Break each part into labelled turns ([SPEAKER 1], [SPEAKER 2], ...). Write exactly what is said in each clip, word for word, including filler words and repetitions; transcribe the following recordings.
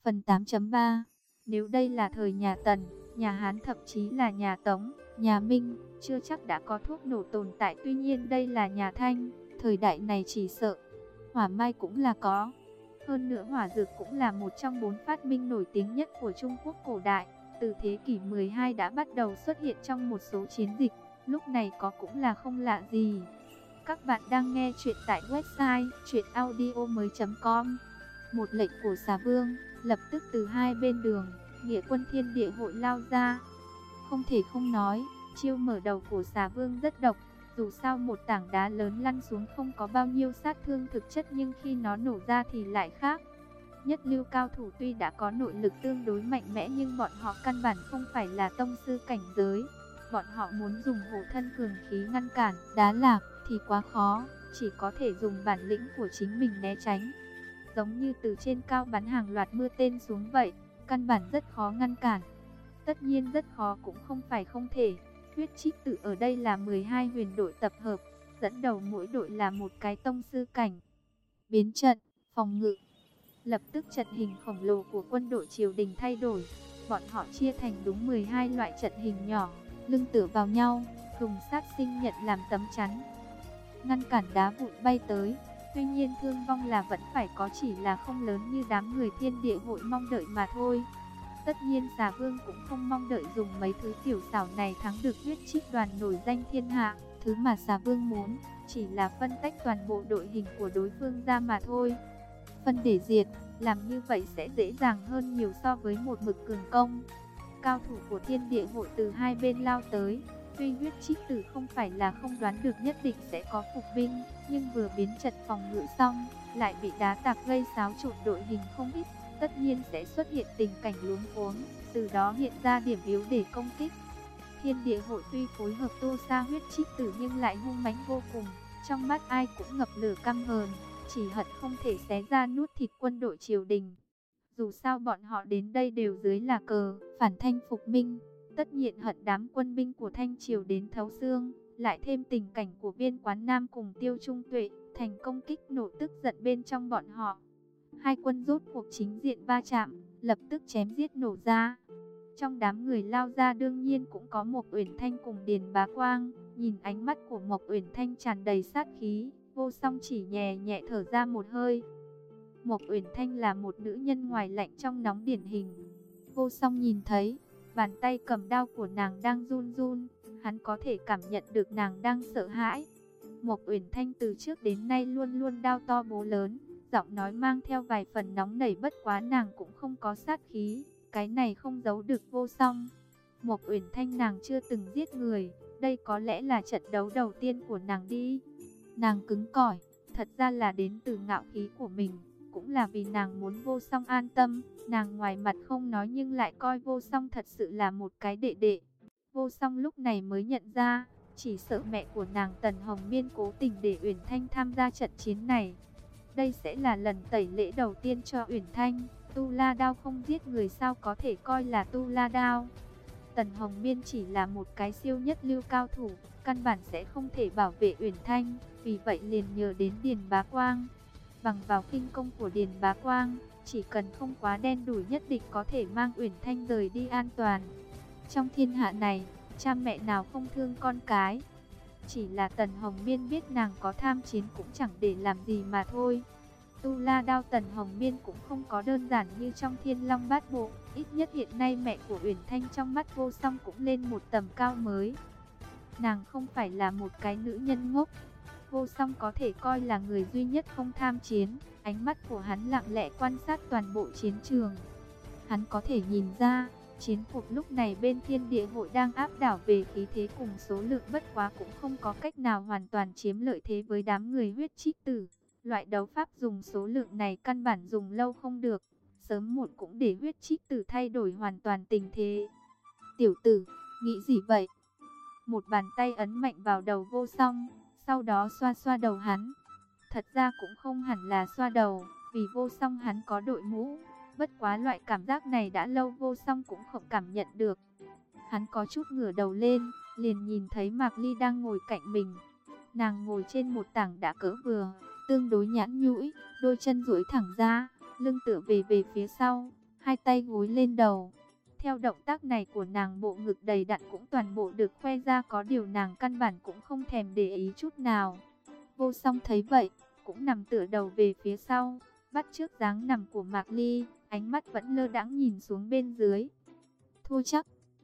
[SPEAKER 1] Phần tám chấm ba. Nếu đây là thời nhà Tần, nhà Hán thậm chí là nhà Tống, nhà Minh, chưa chắc đã có thuốc nổ tồn tại. Tuy nhiên đây là nhà Thanh, thời đại này chỉ sợ hỏa mai cũng là có. Hơn nữa hỏa dược cũng là một trong bốn phát minh nổi tiếng nhất của Trung Quốc cổ đại. Từ thế kỷ mười hai đã bắt đầu xuất hiện trong một số chiến dịch, lúc này có cũng là không lạ gì. Các bạn đang nghe chuyện tại website truyện audio mới chấm com. Một lệnh của xà vương, lập tức từ hai bên đường, nghĩa quân thiên địa hội lao ra. Không thể không nói, chiêu mở đầu của xà vương rất độc. Dù sao một tảng đá lớn lăn xuống không có bao nhiêu sát thương thực chất, nhưng khi nó nổ ra thì lại khác. Nhất lưu cao thủ tuy đã có nội lực tương đối mạnh mẽ, nhưng bọn họ căn bản không phải là tông sư cảnh giới. Bọn họ muốn dùng hộ thân cường khí ngăn cản đá lạc thì quá khó, chỉ có thể dùng bản lĩnh của chính mình né tránh. Giống như từ trên cao bắn hàng loạt mưa tên xuống vậy, căn bản rất khó ngăn cản. Tất nhiên rất khó cũng không phải không thể. Huyết Trích Tử ở đây là mười hai huyền đội tập hợp, dẫn đầu mỗi đội là một cái tông sư cảnh. Biến trận, phòng ngự. Lập tức trận hình khổng lồ của quân đội triều đình thay đổi. Bọn họ chia thành đúng mười hai loại trận hình nhỏ, lưng tựa vào nhau, dùng sát sinh nhận làm tấm chắn, ngăn cản đá vụn bay tới. Tuy nhiên thương vong là vẫn phải có, chỉ là không lớn như đám người thiên địa hội mong đợi mà thôi. Tất nhiên xà vương cũng không mong đợi dùng mấy thứ tiểu xảo này thắng được Huyết Trích đoàn nổi danh thiên hạ. Thứ mà xà vương muốn chỉ là phân tách toàn bộ đội hình của đối phương ra mà thôi. Phân để diệt, làm như vậy sẽ dễ dàng hơn nhiều so với một mực cường công. Cao thủ của thiên địa hội từ hai bên lao tới. Tuy Huyết Trích Tử không phải là không đoán được nhất định sẽ có phục binh, nhưng vừa biến trận phòng ngự xong, lại bị đá tạc gây xáo trộn đội hình không ít. Tất nhiên sẽ xuất hiện tình cảnh luống cuống, từ đó hiện ra điểm yếu để công kích. Thiên địa hội tuy phối hợp tô sa Huyết Trích Tử nhưng lại hung mãnh vô cùng, trong mắt ai cũng ngập lửa căm hờn, chỉ hận không thể xé ra nuốt thịt quân đội triều đình. Dù sao bọn họ đến đây đều dưới là cờ phản Thanh phục Minh, tất nhiên hận đám quân binh của Thanh triều đến thấu xương. Lại thêm tình cảnh của Viên Quán Nam cùng Tiêu Trung Tuệ thành công kích nổ tức giận bên trong bọn họ. Hai quân rốt cuộc chính diện va chạm, lập tức chém giết nổ ra. Trong đám người lao ra đương nhiên cũng có Mộc Uyển Thanh cùng Điền Bá Quang. Nhìn ánh mắt của Mộc Uyển Thanh tràn đầy sát khí, Vô Song chỉ nhẹ nhẹ thở ra một hơi. Mộc Uyển Thanh là một nữ nhân ngoài lạnh trong nóng điển hình. Vô Song nhìn thấy, bàn tay cầm đao của nàng đang run run, hắn có thể cảm nhận được nàng đang sợ hãi. Mộc Uyển Thanh từ trước đến nay luôn luôn đao to búa lớn, giọng nói mang theo vài phần nóng nảy, bất quá nàng cũng không có sát khí, cái này không giấu được Vô Song. Mộc Uyển Thanh nàng chưa từng giết người, đây có lẽ là trận đấu đầu tiên của nàng đi. Nàng cứng cỏi, thật ra là đến từ ngạo khí của mình, cũng là vì nàng muốn Vô Song an tâm. Nàng ngoài mặt không nói nhưng lại coi Vô Song thật sự là một cái đệ đệ. Vô Song lúc này mới nhận ra, chỉ sợ mẹ của nàng Tần Hồng Miên cố tình để Uyển Thanh tham gia trận chiến này. Đây sẽ là lần tẩy lễ đầu tiên cho Uyển Thanh. Tu La Đao không giết người sao có thể coi là Tu La Đao. Tần Hồng Miên chỉ là một cái siêu nhất lưu cao thủ, căn bản sẽ không thể bảo vệ Uyển Thanh, vì vậy liền nhờ đến Điền Bá Quang. Bằng vào kinh công của Điền Bá Quang, chỉ cần không quá đen đủi nhất định có thể mang Uyển Thanh rời đi an toàn. Trong thiên hạ này, cha mẹ nào không thương con cái. Chỉ là Tần Hồng Miên biết nàng có tham chiến cũng chẳng để làm gì mà thôi. Tu La Đao Tần Hồng Miên cũng không có đơn giản như trong Thiên Long Bát Bộ. Ít nhất hiện nay mẹ của Uyển Thanh trong mắt Vô Song cũng lên một tầm cao mới. Nàng không phải là một cái nữ nhân ngốc. Vô Song có thể coi là người duy nhất không tham chiến. Ánh mắt của hắn lặng lẽ quan sát toàn bộ chiến trường. Hắn có thể nhìn ra, chiến cuộc lúc này bên thiên địa hội đang áp đảo về khí thế cùng số lượng, bất quá cũng không có cách nào hoàn toàn chiếm lợi thế với đám người Huyết Trích Tử. Loại đấu pháp dùng số lượng này căn bản dùng lâu không được, sớm muộn cũng để Huyết Trích Tử thay đổi hoàn toàn tình thế. Tiểu tử, nghĩ gì vậy? Một bàn tay ấn mạnh vào đầu Vô Song, sau đó xoa xoa đầu hắn. Thật ra cũng không hẳn là xoa đầu, vì Vô Song hắn có đội mũ. Bất quá loại cảm giác này đã lâu Vô Song cũng không cảm nhận được. Hắn có chút ngửa đầu lên, liền nhìn thấy Mạc Ly đang ngồi cạnh mình. Nàng ngồi trên một tảng đá cỡ vừa, tương đối nhẵn nhũi, đôi chân duỗi thẳng ra, lưng tựa về về phía sau, hai tay gối lên đầu. Theo động tác này của nàng, bộ ngực đầy đặn cũng toàn bộ được khoe ra, có điều nàng căn bản cũng không thèm để ý chút nào. Vô Song thấy vậy, cũng nằm tựa đầu về phía sau, bắt chước dáng nằm của Mạc Ly, ánh mắt vẫn lơ đãng nhìn xuống bên dưới. Thua chắc.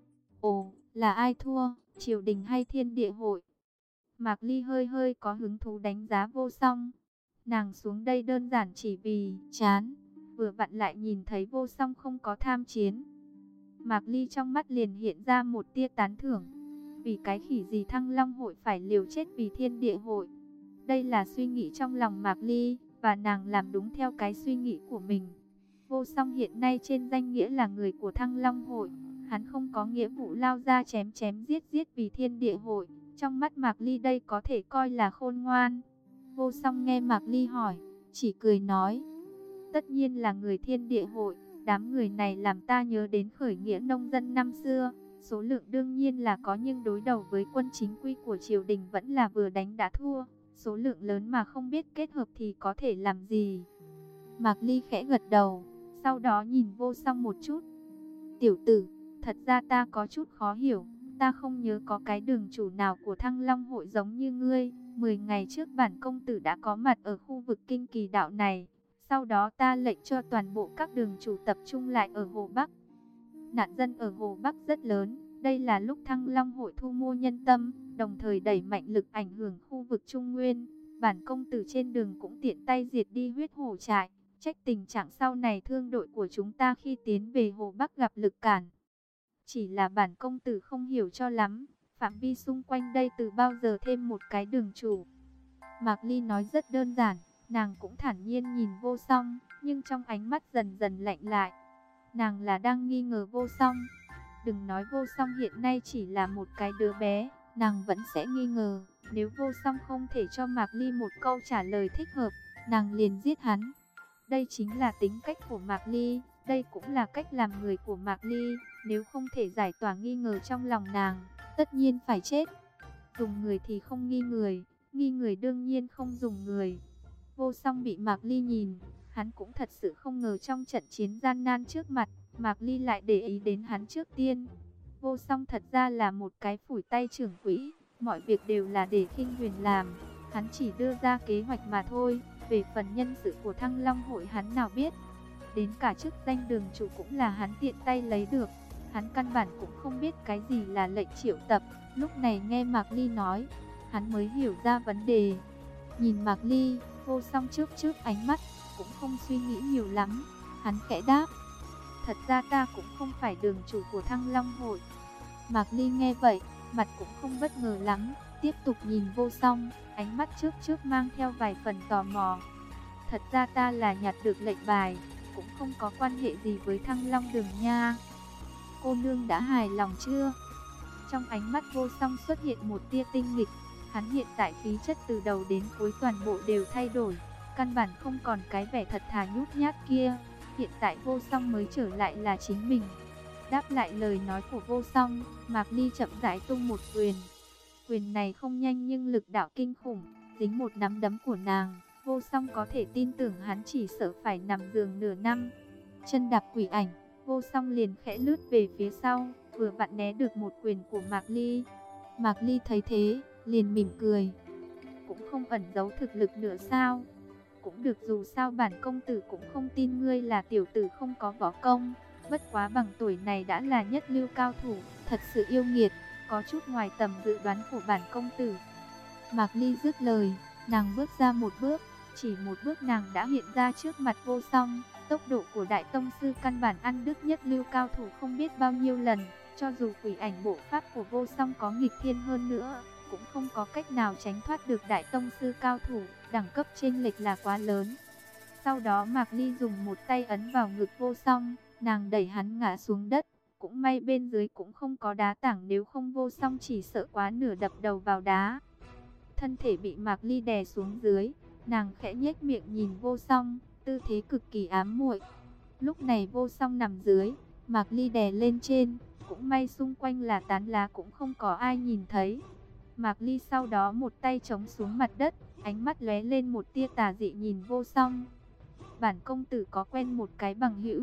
[SPEAKER 1] Ồ, là ai thua, triều đình hay thiên địa hội? Mạc Ly hơi hơi có hứng thú đánh giá Vô Song. Nàng xuống đây đơn giản chỉ vì chán, vừa vặn lại nhìn thấy Vô Song không có tham chiến. Mạc Ly trong mắt liền hiện ra một tia tán thưởng. Vì cái khỉ gì Thăng Long hội phải liều chết vì thiên địa hội? Đây là suy nghĩ trong lòng Mạc Ly, và nàng làm đúng theo cái suy nghĩ của mình. Vô Song hiện nay trên danh nghĩa là người của Thăng Long hội, hắn không có nghĩa vụ lao ra chém chém giết giết vì thiên địa hội. Trong mắt Mạc Ly đây có thể coi là khôn ngoan. Vô Song nghe Mạc Ly hỏi, chỉ cười nói, tất nhiên là người thiên địa hội. Đám người này làm ta nhớ đến khởi nghĩa nông dân năm xưa. Số lượng đương nhiên là có, nhưng đối đầu với quân chính quy của triều đình vẫn là vừa đánh đã thua. Số lượng lớn mà không biết kết hợp thì có thể làm gì? Mạc Ly khẽ gật đầu, sau đó nhìn Vô Song một chút. Tiểu tử, thật ra ta có chút khó hiểu. Ta không nhớ có cái đường chủ nào của Thăng Long hội giống như ngươi. Mười ngày trước bản công tử đã có mặt ở khu vực Kinh Kỳ đạo này. Sau đó ta lệnh cho toàn bộ các đường chủ tập trung lại ở Hồ Bắc. Nạn dân ở Hồ Bắc rất lớn. Đây là lúc Thăng Long hội thu mua nhân tâm, đồng thời đẩy mạnh lực ảnh hưởng khu vực Trung Nguyên. Bản công tử trên đường cũng tiện tay diệt đi huyết hổ trại. Trách tình trạng sau này thương đội của chúng ta khi tiến về Hồ Bắc gặp lực cản. Chỉ là bản công tử không hiểu cho lắm, phạm vi xung quanh đây từ bao giờ thêm một cái đường chủ? Mạc Ly nói rất đơn giản, nàng cũng thản nhiên nhìn Vô Song, nhưng trong ánh mắt dần dần lạnh lại. Nàng là đang nghi ngờ Vô Song. Đừng nói Vô Song hiện nay chỉ là một cái đứa bé, nàng vẫn sẽ nghi ngờ. Nếu Vô Song không thể cho Mạc Ly một câu trả lời thích hợp, nàng liền giết hắn. Đây chính là tính cách của Mạc Ly, đây cũng là cách làm người của Mạc Ly. Nếu không thể giải tỏa nghi ngờ trong lòng nàng, tất nhiên phải chết. Dùng người thì không nghi người, nghi người đương nhiên không dùng người. Vô Song bị Mạc Ly nhìn, hắn cũng thật sự không ngờ trong trận chiến gian nan trước mặt, Mạc Ly lại để ý đến hắn trước tiên. Vô Song thật ra là một cái phủi tay trưởng quỹ, mọi việc đều là để Khinh Huyền làm, hắn chỉ đưa ra kế hoạch mà thôi. Về phần nhân sự của Thăng Long hội hắn nào biết, đến cả chức danh đường chủ cũng là hắn tiện tay lấy được. Hắn căn bản cũng không biết cái gì là lệnh triệu tập. Lúc này nghe Mạc Ly nói, hắn mới hiểu ra vấn đề. Nhìn Mạc Ly, Vô Song chớp chớp ánh mắt, cũng không suy nghĩ nhiều lắm. Hắn khẽ đáp, thật ra ta cũng không phải đường chủ của Thăng Long hội. Mạc Ly nghe vậy, mặt cũng không bất ngờ lắm, tiếp tục nhìn Vô Song, ánh mắt chớp chớp mang theo vài phần tò mò. Thật ra ta là nhặt được lệnh bài, cũng không có quan hệ gì với Thăng Long đường nha. Cô nương đã hài lòng chưa? Trong ánh mắt Vô Song xuất hiện một tia tinh nghịch. Hắn hiện tại khí chất từ đầu đến cuối toàn bộ đều thay đổi, căn bản không còn cái vẻ thật thà nhút nhát kia. Hiện tại Vô Song mới trở lại là chính mình. Đáp lại lời nói của Vô Song, Mạc Ly chậm rãi tung một quyền. Quyền này không nhanh nhưng lực đạo kinh khủng, dính một nắm đấm của nàng, Vô Song có thể tin tưởng hắn chỉ sợ phải nằm giường nửa năm. Chân đạp quỷ ảnh, Vô Song liền khẽ lướt về phía sau, vừa vặn né được một quyền của Mạc Ly. Mạc Ly thấy thế, liền mỉm cười. Cũng không ẩn giấu thực lực nữa sao? Cũng được, dù sao bản công tử cũng không tin ngươi là tiểu tử không có võ công. Bất quá bằng tuổi này đã là nhất lưu cao thủ, thật sự yêu nghiệt, có chút ngoài tầm dự đoán của bản công tử. Mạc Ly dứt lời, nàng bước ra một bước, chỉ một bước nàng đã hiện ra trước mặt Vô Song. Tốc độ của Đại Tông Sư căn bản ăn đứt nhất lưu cao thủ không biết bao nhiêu lần. Cho dù quỷ ảnh bộ pháp của Vô Song có nghịch thiên hơn nữa, cũng không có cách nào tránh thoát được Đại Tông Sư cao thủ, đẳng cấp chênh lệch là quá lớn. Sau đó Mạc Ly dùng một tay ấn vào ngực Vô Song, nàng đẩy hắn ngã xuống đất. Cũng may bên dưới cũng không có đá tảng, nếu không Vô Song chỉ sợ quá nửa đập đầu vào đá. Thân thể bị Mạc Ly đè xuống dưới, nàng khẽ nhếch miệng nhìn Vô Song, tư thế cực kỳ ám muội. Lúc này Vô Song nằm dưới, Mạc Ly đè lên trên, cũng may xung quanh là tán lá cũng không có ai nhìn thấy. Mạc Ly sau đó một tay chống xuống mặt đất, ánh mắt lóe lên một tia tà dị nhìn Vô Song. Bản công tử có quen một cái bằng hữu,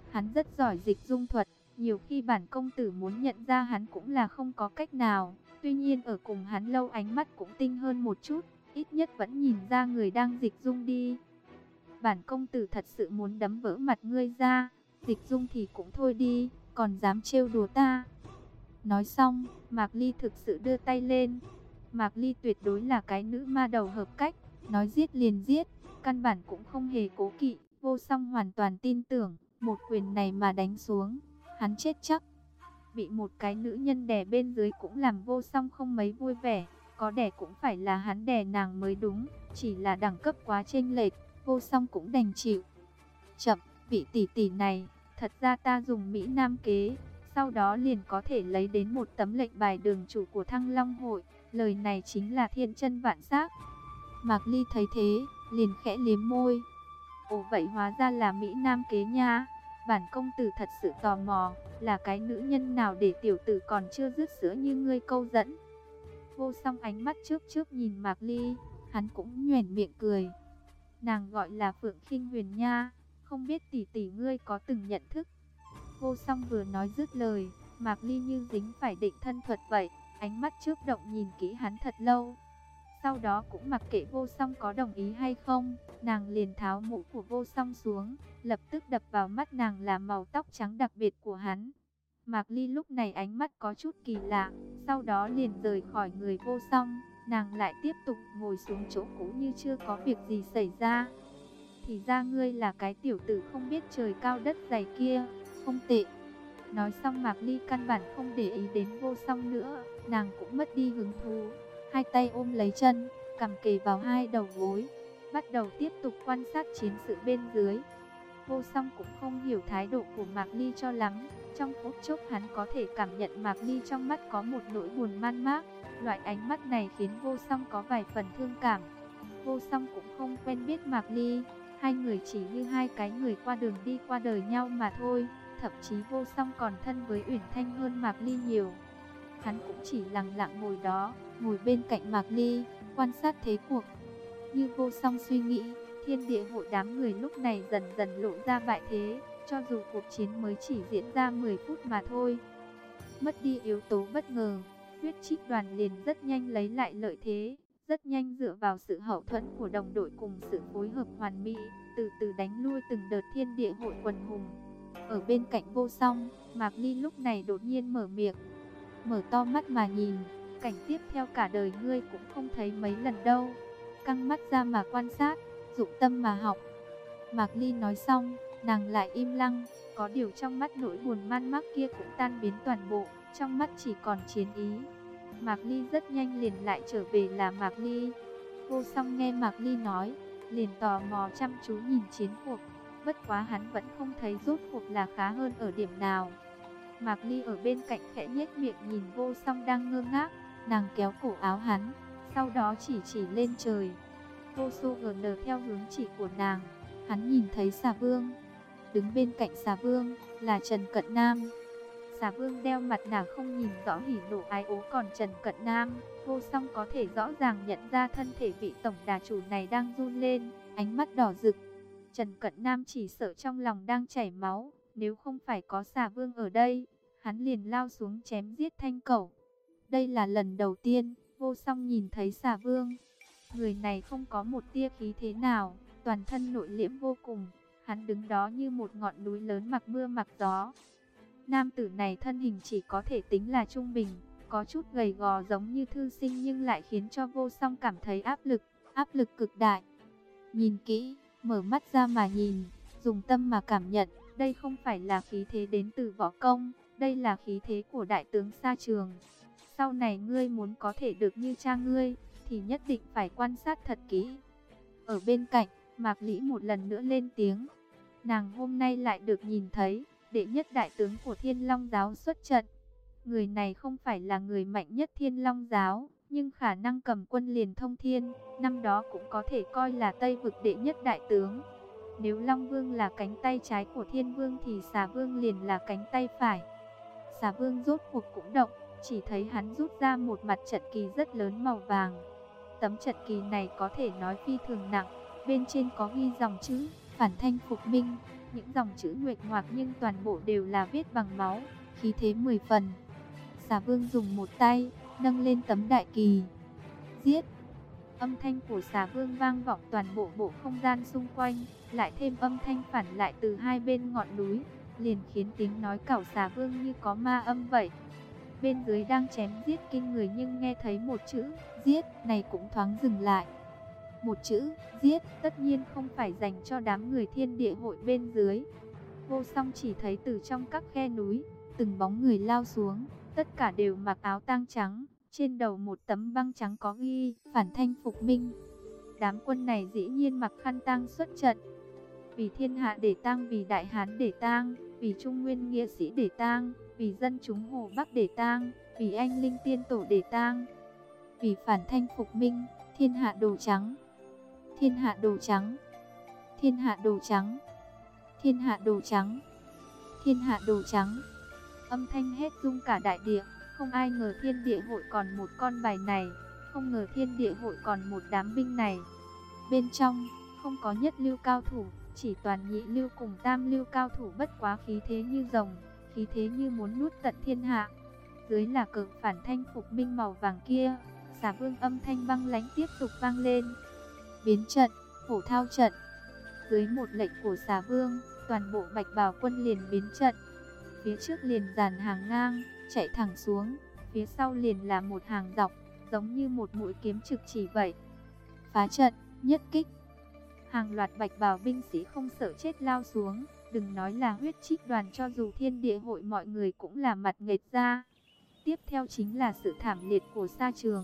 [SPEAKER 1] Hắn rất giỏi dịch dung thuật, nhiều khi bản công tử muốn nhận ra hắn cũng là không có cách nào. Tuy nhiên ở cùng hắn lâu ánh mắt cũng tinh hơn một chút, ít nhất vẫn nhìn ra người đang dịch dung đi. Bản công tử thật sự muốn đấm vỡ mặt ngươi ra, dịch dung thì cũng thôi đi, còn dám trêu đùa ta. Nói xong, Mạc Ly thực sự đưa tay lên. Mạc Ly tuyệt đối là cái nữ ma đầu hợp cách, nói giết liền giết, căn bản cũng không hề cố kỵ. Vô Song hoàn toàn tin tưởng, một quyền này mà đánh xuống, hắn chết chắc. Bị một cái nữ nhân đè bên dưới cũng làm Vô Song không mấy vui vẻ, có đè cũng phải là hắn đè nàng mới đúng, chỉ là đẳng cấp quá chênh lệch, Vô Song cũng đành chịu. Chậm, vị tỷ tỷ này, thật ra ta dùng Mỹ Nam kế, sau đó liền có thể lấy đến một tấm lệnh bài đường chủ của Thăng Long hội, lời này chính là thiên chân vạn xác. Mạc Ly thấy thế, liền khẽ liếm môi. Ồ vậy hóa ra là Mỹ Nam kế nha, bản công tử thật sự tò mò, là cái nữ nhân nào để tiểu tử còn chưa dứt sữa như ngươi câu dẫn. Vô Song ánh mắt trước trước nhìn Mạc Ly, hắn cũng nhoẻn miệng cười. Nàng gọi là Phượng Khinh Huyền nha, không biết tỷ tỷ ngươi có từng nhận thức. Vô Song vừa nói dứt lời, Mạc Ly như dính phải định thân thuật vậy, ánh mắt chớp động nhìn kỹ hắn thật lâu. Sau đó cũng mặc kệ Vô Song có đồng ý hay không, nàng liền tháo mũ của Vô Song xuống, lập tức đập vào mắt nàng là màu tóc trắng đặc biệt của hắn. Mạc Ly lúc này ánh mắt có chút kỳ lạ, sau đó liền rời khỏi người Vô Song, nàng lại tiếp tục ngồi xuống chỗ cũ như chưa có việc gì xảy ra. Thì ra ngươi là cái tiểu tử không biết trời cao đất dày kia, không tệ. Nói xong Mạc Ly căn bản không để ý đến Vô Song nữa, nàng cũng mất đi hứng thú. Hai tay ôm lấy chân, cằm kề vào hai đầu gối, bắt đầu tiếp tục quan sát chiến sự bên dưới. Vô Song cũng không hiểu thái độ của Mạc Ly cho lắm. Trong phút chốc hắn có thể cảm nhận Mạc Ly trong mắt có một nỗi buồn man mác. Loại ánh mắt này khiến Vô Song có vài phần thương cảm. Vô Song cũng không quen biết Mạc Ly, hai người chỉ như hai cái người qua đường đi qua đời nhau mà thôi. Thậm chí Vô Song còn thân với Uyển Thanh hơn Mạc Ly nhiều. Hắn cũng chỉ lặng lặng ngồi đó, ngồi bên cạnh Mạc Ly, quan sát thế cuộc. Như Vô Song suy nghĩ, thiên địa hội đám người lúc này dần dần lộ ra bại thế, cho dù cuộc chiến mới chỉ diễn ra mười phút mà thôi. Mất đi yếu tố bất ngờ, Huyết Trích đoàn liền rất nhanh lấy lại lợi thế, rất nhanh dựa vào sự hậu thuẫn của đồng đội cùng sự phối hợp hoàn mỹ, từ từ đánh lui từng đợt thiên địa hội quần hùng. Ở bên cạnh Vô Song, Mạc Ly lúc này đột nhiên mở miệng. Mở to mắt mà nhìn, cảnh tiếp theo cả đời ngươi cũng không thấy mấy lần đâu. Căng mắt ra mà quan sát, dụng tâm mà học. Mạc Ly nói xong, nàng lại im lặng, có điều trong mắt nỗi buồn man mác kia cũng tan biến toàn bộ, trong mắt chỉ còn chiến ý. Mạc Ly rất nhanh liền lại trở về là Mạc Ly. Vô Song nghe Mạc Ly nói, liền tò mò chăm chú nhìn chiến cuộc, bất quá hắn vẫn không thấy rốt cuộc là khá hơn ở điểm nào. Mạc Ly ở bên cạnh khẽ nhếch miệng nhìn Vô Song đang ngơ ngác, nàng kéo cổ áo hắn, sau đó chỉ chỉ lên trời. Vô Số gờ nờ theo hướng chỉ của nàng, hắn nhìn thấy Xà Vương. Đứng bên cạnh Xà Vương là Trần Cận Nam. Xà Vương đeo mặt nạ không nhìn rõ hỉ nộ ái ố, còn Trần Cận Nam, Vô Song có thể rõ ràng nhận ra thân thể vị tổng đà chủ này đang run lên, ánh mắt đỏ rực. Trần Cận Nam chỉ sợ trong lòng đang chảy máu, nếu không phải có Xà Vương ở đây, hắn liền lao xuống chém giết Thanh Cẩu. Đây là lần đầu tiên Vô Song nhìn thấy Xà Vương. Người này không có một tia khí thế nào, toàn thân nội liễm vô cùng. Hắn đứng đó như một ngọn núi lớn mặc mưa mặc gió. Nam tử này thân hình chỉ có thể tính là trung bình, có chút gầy gò giống như thư sinh nhưng lại khiến cho Vô Song cảm thấy áp lực, áp lực cực đại. Nhìn kỹ, mở mắt ra mà nhìn, dùng tâm mà cảm nhận, đây không phải là khí thế đến từ võ công, đây là khí thế của đại tướng Sa Trường. Sau này ngươi muốn có thể được như cha ngươi, thì nhất định phải quan sát thật kỹ. Ở bên cạnh, Mạc Lĩ một lần nữa lên tiếng. Nàng hôm nay lại được nhìn thấy đệ nhất đại tướng của Thiên Long giáo xuất trận. Người này không phải là người mạnh nhất Thiên Long giáo, nhưng khả năng cầm quân liền thông thiên, năm đó cũng có thể coi là Tây vực đệ nhất đại tướng. Nếu Long Vương là cánh tay trái của Thiên Vương thì Xà Vương liền là cánh tay phải. Xà Vương rốt cuộc cũng động, chỉ thấy hắn rút ra một mặt trận kỳ rất lớn màu vàng. Tấm trận kỳ này có thể nói phi thường nặng, bên trên có ghi dòng chữ phản thanh phục minh, những dòng chữ nguệch ngoạc nhưng toàn bộ đều là viết bằng máu, khí thế mười phần. Xà Vương dùng một tay nâng lên tấm đại kỳ. Giết! Âm thanh của Xà Vương vang vọng toàn bộ bộ không gian xung quanh, lại thêm âm thanh phản lại từ hai bên ngọn núi, liền khiến tiếng nói cẩu Xà Vương như có ma âm vậy. Bên dưới đang chém giết kinh người nhưng nghe thấy một chữ giết này cũng thoáng dừng lại. Một chữ giết tất nhiên không phải dành cho đám người thiên địa hội bên dưới. Vô Song chỉ thấy từ trong các khe núi, từng bóng người lao xuống, tất cả đều mặc áo tang trắng, trên đầu một tấm băng trắng có ghi phản thanh phục minh. Đám quân này dĩ nhiên mặc khăn tang xuất trận. Vì thiên hạ để tang, vì đại hán để tang, vì trung nguyên nghĩa sĩ để tang, vì dân chúng Hồ Bắc để tang, vì anh linh tiên tổ để tang, vì phản thanh phục minh, thiên hạ đồ trắng, thiên hạ đồ trắng, thiên hạ đồ trắng, thiên hạ đồ trắng, thiên hạ đồ trắng. Âm thanh hét rung cả đại địa, không ai ngờ thiên địa hội còn một con bài này, không ngờ thiên địa hội còn một đám binh này. Bên trong không có nhất lưu cao thủ, chỉ toàn nhị lưu cùng tam lưu cao thủ, bất quá khí thế như rồng, khí thế như muốn nuốt tận thiên hạ. Dưới là cờ phản thanh phục minh màu vàng kia, Xà Vương âm thanh băng lãnh tiếp tục vang lên. Biến trận, hổ thao trận. Dưới một lệnh của Xà Vương, toàn bộ Bạch Bào quân liền biến trận. Phía trước liền dàn hàng ngang, chạy thẳng xuống, phía sau liền là một hàng dọc, giống như một mũi kiếm trực chỉ vậy. Phá trận, nhất kích. Hàng loạt Bạch Bào binh sĩ không sợ chết lao xuống, đừng nói là huyết trích đoàn, cho dù thiên địa hội mọi người cũng là mặt nghệt ra. Tiếp theo chính là sự thảm liệt của sa trường.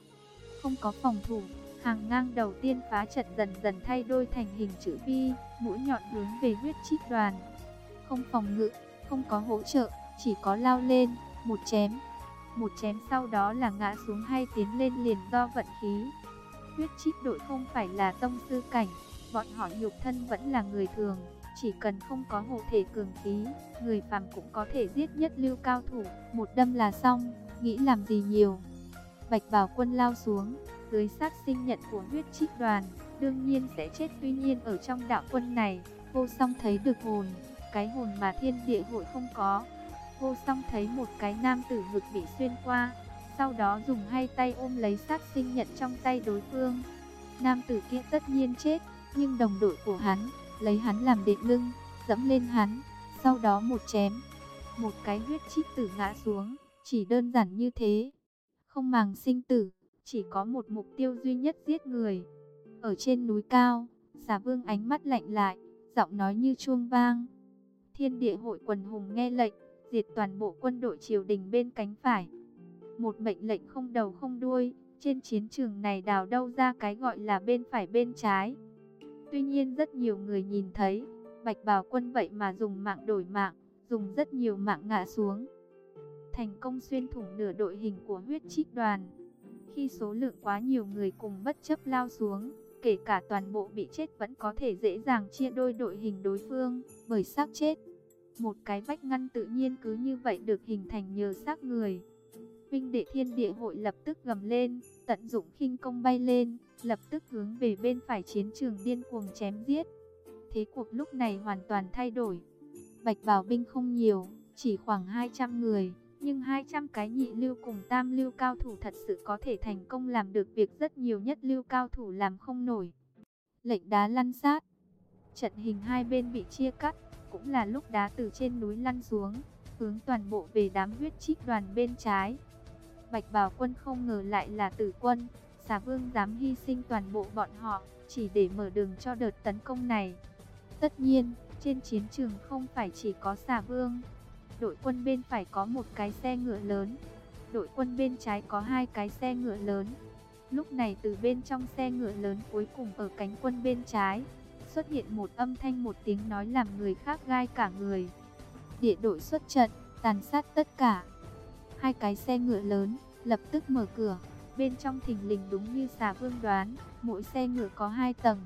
[SPEAKER 1] Không có phòng thủ, hàng ngang đầu tiên phá trận dần dần thay đôi thành hình chữ V, mũi nhọn hướng về huyết trích đoàn. Không phòng ngự, không có hỗ trợ, chỉ có lao lên, một chém. Một chém sau đó là ngã xuống hay tiến lên liền do vận khí. Huyết trích đội không phải là tông sư cảnh, bọn họ nhục thân vẫn là người thường, chỉ cần không có hộ thể cường khí, người phàm cũng có thể giết nhất lưu cao thủ, một đâm là xong, nghĩ làm gì nhiều. Bạch Bào quân lao xuống, dưới sát sinh nhận của huyết trích đoàn, đương nhiên sẽ chết, tuy nhiên ở trong đạo quân này, Vô Song thấy được hồn, cái hồn mà thiên địa hội không có. Vô Song thấy một cái nam tử ngực bị xuyên qua, sau đó dùng hai tay ôm lấy sát sinh nhận trong tay đối phương. Nam tử kia tất nhiên chết, nhưng đồng đội của hắn lấy hắn làm đệm lưng, dẫm lên hắn, sau đó một chém, một cái huyết trích tử ngã xuống, chỉ đơn giản như thế. Không màng sinh tử, chỉ có một mục tiêu duy nhất, giết người. Ở trên núi cao, Xà Vương ánh mắt lạnh lại, giọng nói như chuông vang. Thiên địa hội quần hùng nghe lệnh, diệt toàn bộ quân đội triều đình bên cánh phải. Một mệnh lệnh không đầu không đuôi, trên chiến trường này đào đâu ra cái gọi là bên phải bên trái. Tuy nhiên rất nhiều người nhìn thấy, Bạch Bào quân vậy mà dùng mạng đổi mạng, dùng rất nhiều mạng ngã xuống. Thành công xuyên thủng nửa đội hình của huyết trích đoàn. Khi số lượng quá nhiều người cùng bất chấp lao xuống, kể cả toàn bộ bị chết vẫn có thể dễ dàng chia đôi đội hình đối phương, bởi xác chết. Một cái vách ngăn tự nhiên cứ như vậy được hình thành nhờ xác người. Vinh đệ thiên địa hội lập tức gầm lên, tận dụng khinh công bay lên, lập tức hướng về bên phải chiến trường điên cuồng chém giết. Thế cuộc lúc này hoàn toàn thay đổi. Bạch Bào binh không nhiều, chỉ khoảng hai trăm người, nhưng hai trăm cái nhị lưu cùng tam lưu cao thủ thật sự có thể thành công làm được việc rất nhiều nhất lưu cao thủ làm không nổi. Lệnh đá lăn sát, trận hình hai bên bị chia cắt, cũng là lúc đá từ trên núi lăn xuống, hướng toàn bộ về đám huyết trích đoàn bên trái. Bạch Bào quân không ngờ lại là tử quân, Xà Vương dám hy sinh toàn bộ bọn họ, chỉ để mở đường cho đợt tấn công này. Tất nhiên, trên chiến trường không phải chỉ có Xà Vương. Đội quân bên phải có một cái xe ngựa lớn, đội quân bên trái có hai cái xe ngựa lớn. Lúc này từ bên trong xe ngựa lớn cuối cùng ở cánh quân bên trái, xuất hiện một âm thanh, một tiếng nói làm người khác gai cả người. Địa đội xuất trận, tàn sát tất cả. Hai cái xe ngựa lớn lập tức mở cửa, bên trong thình lình đúng như Xà Vương đoán, mỗi xe ngựa có hai tầng.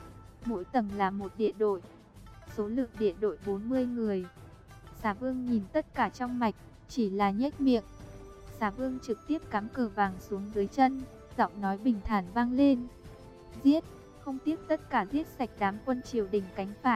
[SPEAKER 1] Mỗi tầng là một địa đội, số lượng địa đội bốn mươi người. Xà Vương nhìn tất cả trong mạch, chỉ là nhếch miệng. Xà Vương trực tiếp cắm cờ vàng xuống dưới chân, giọng nói bình thản vang lên. Giết, không tiếc tất cả giết sạch đám quân triều đình cánh phải.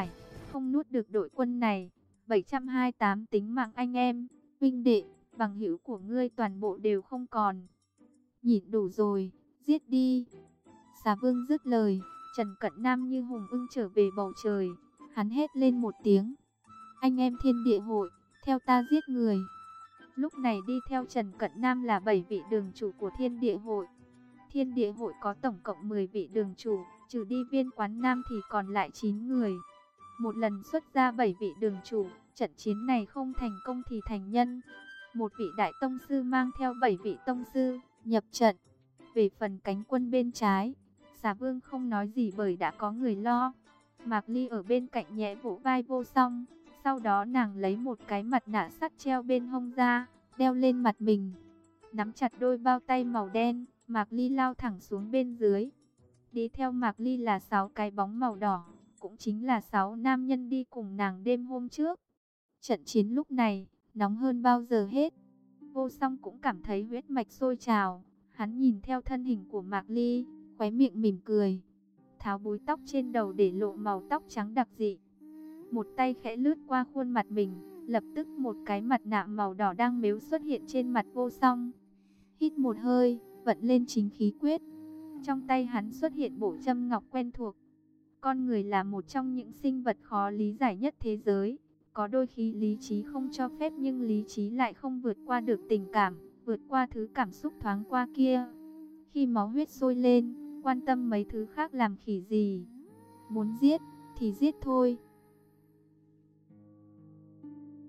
[SPEAKER 1] không nuốt được đội quân này. bảy trăm hai mươi tám tính mạng anh em, huynh đệ, bằng hữu của ngươi toàn bộ đều không còn. Nhịn đủ rồi, giết đi. Xà Vương dứt lời, Trần Cận Nam như hùng ưng trở về bầu trời, hắn hét lên một tiếng. Anh em Thiên Địa Hội, theo ta giết người. Lúc này đi theo Trần Cận Nam là bảy vị đường chủ của Thiên Địa Hội. Thiên Địa Hội có tổng cộng mười vị đường chủ, trừ đi Viên Quán Nam thì còn lại chín người. Một lần xuất ra bảy vị đường chủ, trận chiến này không thành công thì thành nhân. Một vị đại tông sư mang theo bảy vị tông sư, nhập trận. Về phần cánh quân bên trái, Xà Vương không nói gì bởi đã có người lo. Mạc Ly ở bên cạnh nhẹ vỗ vai Vô Song, sau đó nàng lấy một cái mặt nạ sắt treo bên hông ra, đeo lên mặt mình. Nắm chặt đôi bao tay màu đen, Mạc Ly lao thẳng xuống bên dưới. Đi theo Mạc Ly là sáu cái bóng màu đỏ, cũng chính là sáu nam nhân đi cùng nàng đêm hôm trước. Trận chiến lúc này, nóng hơn bao giờ hết. Vô Song cũng cảm thấy huyết mạch sôi trào, hắn nhìn theo thân hình của Mạc Ly, khóe miệng mỉm cười. Tháo búi tóc trên đầu để lộ màu tóc trắng đặc dị. Một tay khẽ lướt qua khuôn mặt mình, lập tức một cái mặt nạ màu đỏ đang mếu xuất hiện trên mặt Vô Song. Hít một hơi, vận lên chính khí quyết. Trong tay hắn xuất hiện bộ châm ngọc quen thuộc. Con người là một trong những sinh vật khó lý giải nhất thế giới. Có đôi khi lý trí không cho phép nhưng lý trí lại không vượt qua được tình cảm, vượt qua thứ cảm xúc thoáng qua kia. Khi máu huyết sôi lên, quan tâm mấy thứ khác làm khỉ gì. Muốn giết thì giết thôi.